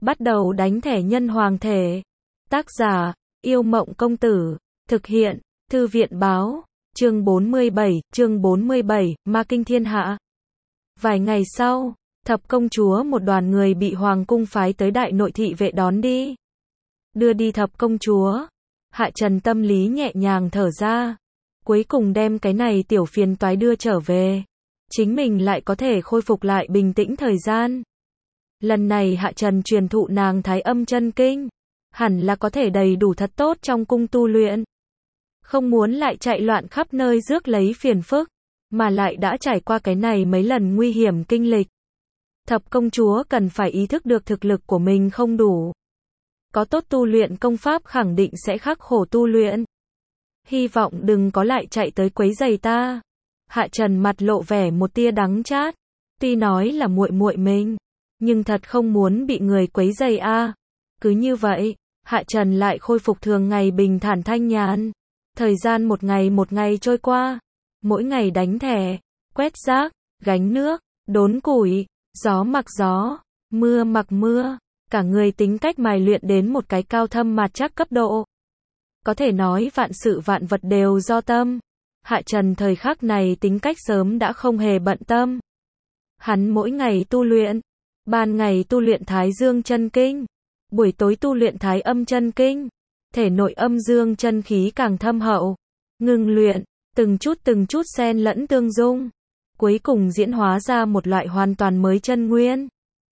Bắt đầu đánh thẻ nhân hoàng thể. Tác giả, Yêu Mộng Công Tử. Thực hiện, Thư viện Báo. Chương 47, Ma Kinh Thiên Hạ. Vài ngày sau, Thập công chúa một đoàn người bị hoàng cung phái tới đại nội thị vệ đón đi. Đưa đi thập công chúa, Hạ Trần tâm lý nhẹ nhàng thở ra. Cuối cùng đem cái này tiểu phiền toái đưa trở về. Chính mình lại có thể khôi phục lại bình tĩnh thời gian. Lần này Hạ Trần truyền thụ nàng Thái Âm Chân Kinh, hẳn là có thể đầy đủ thật tốt trong cung tu luyện. Không muốn lại chạy loạn khắp nơi rước lấy phiền phức, mà lại đã trải qua cái này mấy lần nguy hiểm kinh lịch. Thập công chúa cần phải ý thức được thực lực của mình không đủ. Có tốt tu luyện công pháp khẳng định sẽ khắc khổ tu luyện. Hy vọng đừng có lại chạy tới quấy rầy ta. Hạ Trần mặt lộ vẻ một tia đắng chát. Tuy nói là muội muội mình, nhưng thật không muốn bị người quấy rầy a. Cứ như vậy, Hạ Trần lại khôi phục thường ngày bình thản thanh nhàn. Thời gian một ngày trôi qua. Mỗi ngày đánh thẻ, quét rác, gánh nước, đốn củi, gió mặc gió, mưa mặc mưa. Cả người tính cách mài luyện đến một cái cao thâm mạt chắc cấp độ. Có thể nói vạn sự vạn vật đều do tâm. Hạ Trần thời khắc này tính cách sớm đã không hề bận tâm. Hắn mỗi ngày tu luyện. Ban ngày tu luyện Thái Dương Chân Kinh. Buổi tối tu luyện Thái Âm Chân Kinh. Thể nội âm dương chân khí càng thâm hậu. Ngừng luyện, từng chút xen lẫn tương dung. Cuối cùng diễn hóa ra một loại hoàn toàn mới chân nguyên.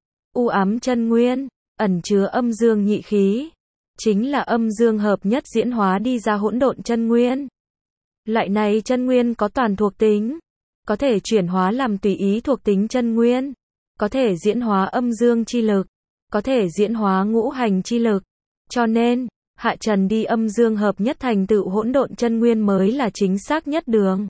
U ám chân nguyên, ẩn chứa âm dương nhị khí. Chính là âm dương hợp nhất diễn hóa đi ra hỗn độn chân nguyên. Loại này chân nguyên có toàn thuộc tính. Có thể chuyển hóa làm tùy ý thuộc tính chân nguyên. Có thể diễn hóa âm dương chi lực. Có thể diễn hóa ngũ hành chi lực. Cho nên, Hạ Trần đi âm dương hợp nhất thành tựu hỗn độn chân nguyên mới là chính xác nhất đường.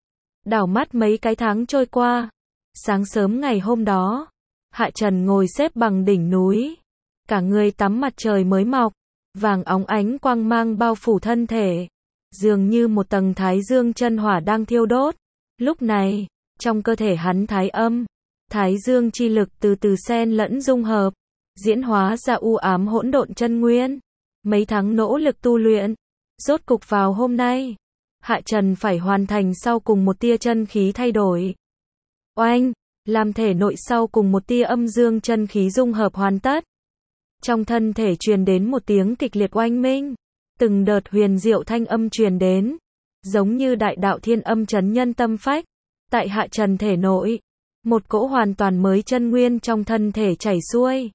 Đảo mắt mấy cái tháng trôi qua. Sáng sớm ngày hôm đó, Hạ Trần ngồi xếp bằng đỉnh núi. Cả người tắm mặt trời mới mọc. Vàng óng ánh quang mang bao phủ thân thể. Dường như một tầng thái dương chân hỏa đang thiêu đốt. Lúc này, trong cơ thể hắn thái âm, thái dương chi lực từ từ xen lẫn dung hợp. Diễn hóa ra u ám hỗn độn chân nguyên. Mấy tháng nỗ lực tu luyện. Rốt cục vào hôm nay, Hạ Trần phải hoàn thành sau cùng một tia chân khí thay đổi. Oanh, làm thể nội sau cùng một tia âm dương chân khí dung hợp hoàn tất. Trong thân thể truyền đến một tiếng kịch liệt oanh minh. Từng đợt huyền diệu thanh âm truyền đến. Giống như đại đạo thiên âm chấn nhân tâm phách. Tại Hạ Trần thể nội, một cỗ hoàn toàn mới chân nguyên trong thân thể chảy xuôi.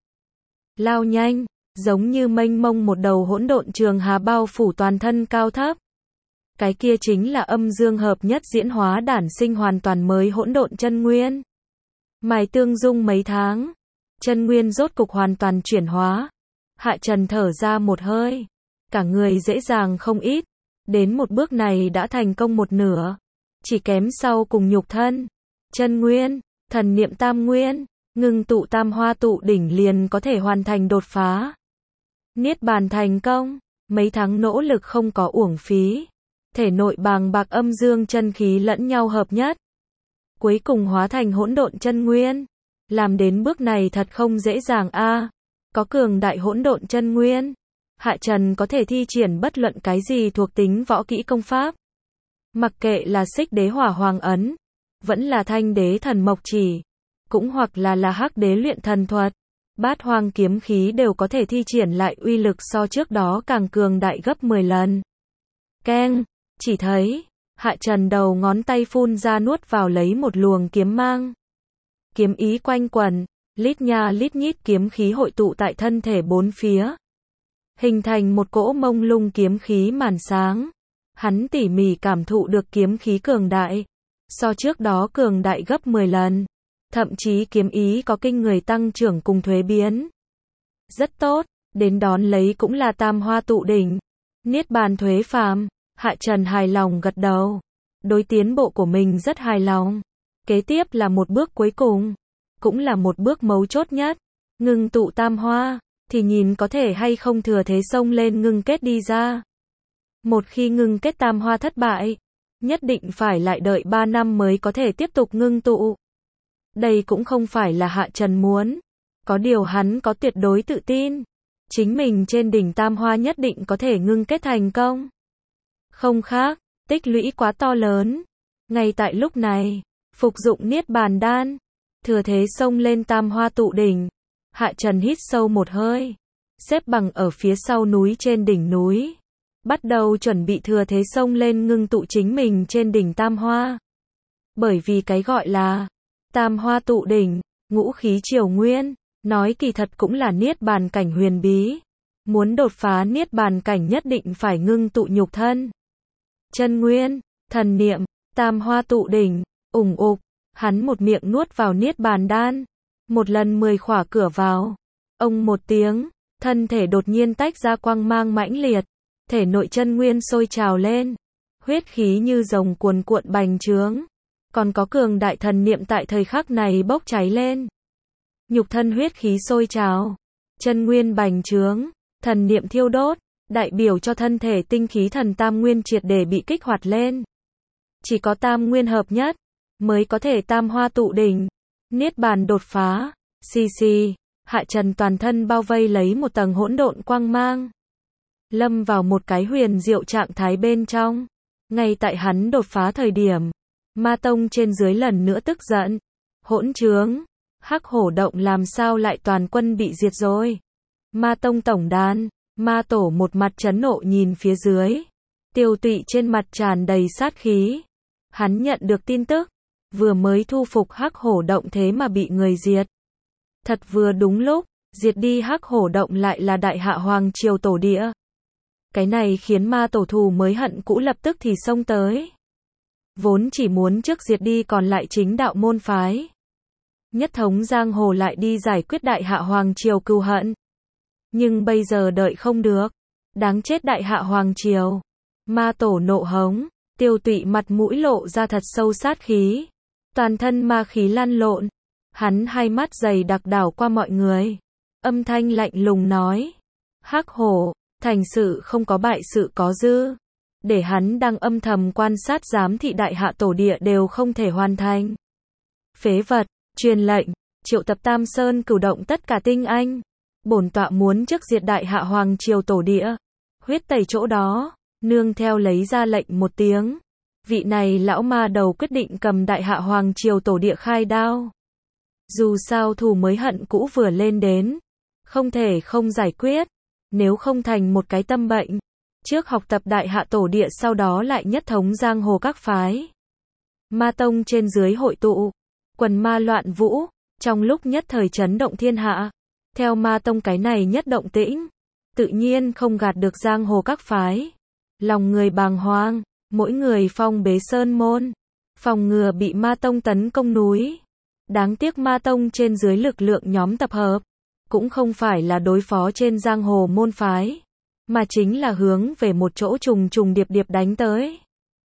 Lao nhanh, giống như mênh mông một đầu hỗn độn trường hà bao phủ toàn thân cao thấp. Cái kia chính là âm dương hợp nhất diễn hóa đản sinh hoàn toàn mới hỗn độn chân nguyên. Mài tương dung mấy tháng, chân nguyên rốt cục hoàn toàn chuyển hóa. Hạ Trần thở ra một hơi, cả người dễ dàng không ít. Đến một bước này đã thành công một nửa. Chỉ kém sau cùng nhục thân, chân nguyên, thần niệm tam nguyên, ngưng tụ tam hoa tụ đỉnh liền có thể hoàn thành đột phá. Niết bàn thành công, mấy tháng nỗ lực không có uổng phí. Thể nội bàng bạc âm dương chân khí lẫn nhau hợp nhất. Cuối cùng hóa thành hỗn độn chân nguyên. Làm đến bước này thật không dễ dàng a. Có cường đại hỗn độn chân nguyên, Hạ Trần có thể thi triển bất luận cái gì thuộc tính võ kỹ công pháp. Mặc kệ là Xích Đế Hỏa Hoàng Ấn, vẫn là Thanh Đế Thần Mộc Chỉ, cũng hoặc là Hắc Đế Luyện Thần Thuật, Bát Hoang kiếm khí đều có thể thi triển lại uy lực so trước đó càng cường đại gấp 10 lần. Keng, chỉ thấy, Hạ Trần đầu ngón tay phun ra nuốt vào lấy một luồng kiếm mang. Kiếm ý quanh quẩn, lít nha lít nhít kiếm khí hội tụ tại thân thể bốn phía. Hình thành một cỗ mông lung kiếm khí màn sáng. Hắn tỉ mỉ cảm thụ được kiếm khí cường đại. So trước đó cường đại gấp 10 lần. Thậm chí kiếm ý có kinh người tăng trưởng cùng thuế biến. Rất tốt, đến đón lấy cũng là tam hoa tụ đỉnh. Niết bàn thuế phàm, Hạ Trần hài lòng gật đầu. Đối tiến bộ của mình rất hài lòng. Kế tiếp là một bước cuối cùng. Cũng là một bước mấu chốt nhất. Ngưng tụ tam hoa, thì nhìn có thể hay không thừa thế xông lên ngưng kết đi ra. Một khi ngưng kết tam hoa thất bại, nhất định phải lại đợi 3 năm mới có thể tiếp tục ngưng tụ. Đây cũng không phải là Hạ Trần muốn. Có điều hắn có tuyệt đối tự tin, chính mình trên đỉnh Tam Hoa nhất định có thể ngưng kết thành công. Không khác, tích lũy quá to lớn. Ngay tại lúc này, phục dụng Niết Bàn Đan, thừa thế xông lên Tam Hoa tụ đỉnh. Hạ Trần hít sâu một hơi, xếp bằng ở phía sau núi trên đỉnh núi, bắt đầu chuẩn bị thừa thế xông lên ngưng tụ chính mình trên đỉnh Tam Hoa. Bởi vì cái gọi là Tam Hoa tụ đỉnh, ngũ khí triều nguyên, nói kỳ thật cũng là Niết Bàn cảnh huyền bí. Muốn đột phá Niết Bàn cảnh nhất định phải ngưng tụ nhục thân, chân nguyên, thần niệm. Tam Hoa tụ đỉnh, ủng ục, hắn một miệng nuốt vào Niết Bàn Đan, một lần 10 khỏa cửa vào. Ông một tiếng, thân thể đột nhiên tách ra quang mang mãnh liệt, thể nội chân nguyên sôi trào lên, huyết khí như rồng cuồn cuộn bành trướng, còn có cường đại thần niệm tại thời khắc này bốc cháy lên. Nhục thân huyết khí sôi trào, chân nguyên bành trướng, thần niệm thiêu đốt, đại biểu cho thân thể tinh khí thần tam nguyên triệt để bị kích hoạt lên. Chỉ có tam nguyên hợp nhất, mới có thể Tam Hoa tụ đỉnh, Niết Bàn đột phá. Xì xì, Hạ Trần toàn thân bao vây lấy một tầng hỗn độn quang mang, lâm vào một cái huyền diệu trạng thái bên trong. Ngay tại hắn đột phá thời điểm, Ma Tông trên dưới lần nữa tức giận. Hỗn trướng, Hắc Hổ động làm sao lại toàn quân bị diệt rồi? Ma Tông tổng đàn, Ma Tổ một mặt chấn nộ nhìn phía dưới, Tiêu Tụy trên mặt tràn đầy sát khí. Hắn nhận được tin tức, vừa mới thu phục Hắc Hổ động thế mà bị người diệt. Thật vừa đúng lúc, diệt đi Hắc Hổ động lại là Đại Hạ Hoàng Triều tổ địa. Cái này khiến Ma Tổ thù mới hận cũ lập tức thì xông tới. Vốn chỉ muốn trước diệt đi còn lại chính đạo môn phái. Nhất thống giang hồ lại đi giải quyết Đại Hạ Hoàng Triều cừu hận. Nhưng bây giờ đợi không được. Đáng chết Đại Hạ Hoàng Triều. Ma Tổ nộ hống, Tiêu Tụy mặt mũi lộ ra thật sâu sát khí. Toàn thân ma khí lăn lộn. Hắn hai mắt dày đặc đảo qua mọi người. Âm thanh lạnh lùng nói. Hắc Hổ, thành sự không có bại sự có dư. Để hắn đang âm thầm quan sát giám thị Đại Hạ tổ địa đều không thể hoàn thành. Phế vật, truyền lệnh, triệu tập Tam Sơn cửu động tất cả tinh anh. Bổn tọa muốn trước diệt Đại Hạ Hoàng Triều tổ địa. Huyết tẩy chỗ đó, nương theo lấy ra lệnh một tiếng. Vị này lão ma đầu quyết định cầm Đại Hạ Hoàng Triều tổ địa khai đao. Dù sao thù mới hận cũ vừa lên đến, không thể không giải quyết, nếu không thành một cái tâm bệnh. Trước học tập Đại Hạ tổ địa sau đó lại nhất thống giang hồ các phái. Ma Tông trên dưới hội tụ, quần ma loạn vũ, trong lúc nhất thời chấn động thiên hạ. Theo Ma Tông cái này nhất động tĩnh, tự nhiên không gạt được giang hồ các phái. Lòng người bàng hoàng, mỗi người phong bế sơn môn, phòng ngừa bị Ma Tông tấn công núi. Đáng tiếc Ma Tông trên dưới lực lượng nhóm tập hợp, cũng không phải là đối phó trên giang hồ môn phái, mà chính là hướng về một chỗ trùng trùng điệp điệp đánh tới.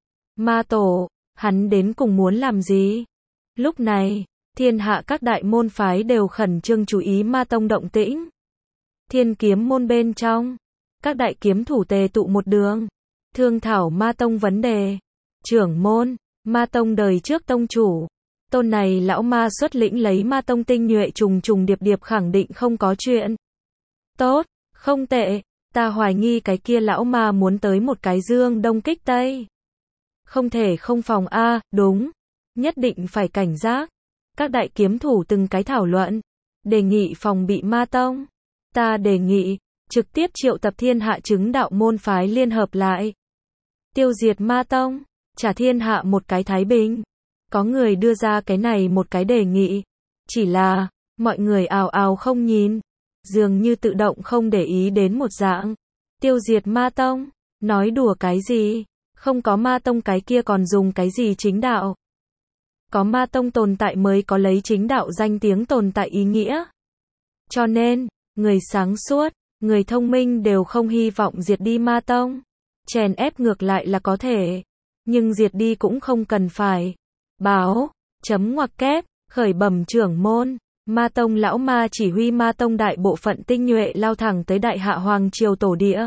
Ma Tổ, hắn đến cùng muốn làm gì? Lúc này, thiên hạ các đại môn phái đều khẩn trương chú ý Ma Tông động tĩnh. Thiên Kiếm môn bên trong, các đại kiếm thủ tề tụ một đường, thương thảo Ma Tông vấn đề. Trưởng môn, Ma Tông đời trước tông chủ, tôn này lão ma xuất lĩnh lấy Ma Tông tinh nhuệ trùng trùng điệp điệp khẳng định không có chuyện. Tốt, không tệ, ta hoài nghi cái kia lão ma muốn tới một cái dương đông kích tây. Không thể không phòng a, đúng, nhất định phải cảnh giác. Các đại kiếm thủ từng cái thảo luận, đề nghị phòng bị Ma Tông. Ta đề nghị, trực tiếp triệu tập thiên hạ chứng đạo môn phái liên hợp lại. Tiêu diệt Ma Tông, trả thiên hạ một cái thái bình. Có người đưa ra cái này một cái đề nghị. Chỉ là, mọi người ào ào không nhìn. Dường như tự động không để ý đến một dạng. Tiêu diệt Ma Tông, nói đùa cái gì? Không có Ma Tông cái kia còn dùng cái gì chính đạo? Có Ma Tông tồn tại mới có lấy chính đạo danh tiếng tồn tại ý nghĩa. Cho nên, người sáng suốt, người thông minh đều không hy vọng diệt đi Ma Tông. Chèn ép ngược lại là có thể. Nhưng diệt đi cũng không cần phải. Báo, chấm ngoặc kép, khởi bẩm trưởng môn. Ma Tông lão ma chỉ huy Ma Tông đại bộ phận tinh nhuệ lao thẳng tới Đại Hạ Hoàng Triều tổ địa.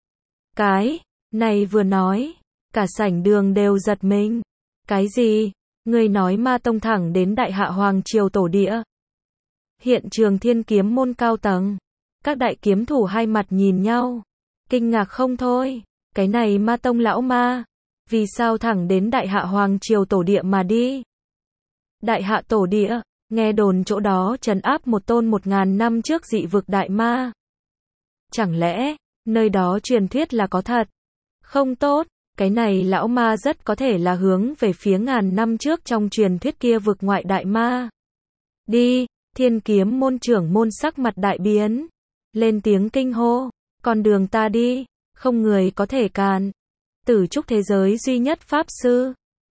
Cái này vừa nói, cả sảnh đường đều giật mình. Cái gì? Ngươi nói Ma Tông thẳng đến Đại Hạ Hoàng Triều tổ địa? Hiện trường thiên kiếm môn cao tầng. Các đại kiếm thủ hai mặt nhìn nhau. Kinh ngạc không thôi. Cái này Ma Tông lão ma. Vì sao thẳng đến Đại Hạ Hoàng Triều tổ địa mà đi? Đại Hạ tổ địa, nghe đồn chỗ đó trấn áp một tôn 1000 năm trước dị vực đại ma. Chẳng lẽ, nơi đó truyền thuyết là có thật? Không tốt, cái này lão ma rất có thể là hướng về phía ngàn năm trước trong truyền thuyết kia vực ngoại đại ma. Đi, thiên kiếm môn trưởng môn sắc mặt đại biến. Lên tiếng kinh hô, con đường ta đi, không người có thể cản. Tử trúc thế giới duy nhất pháp sư.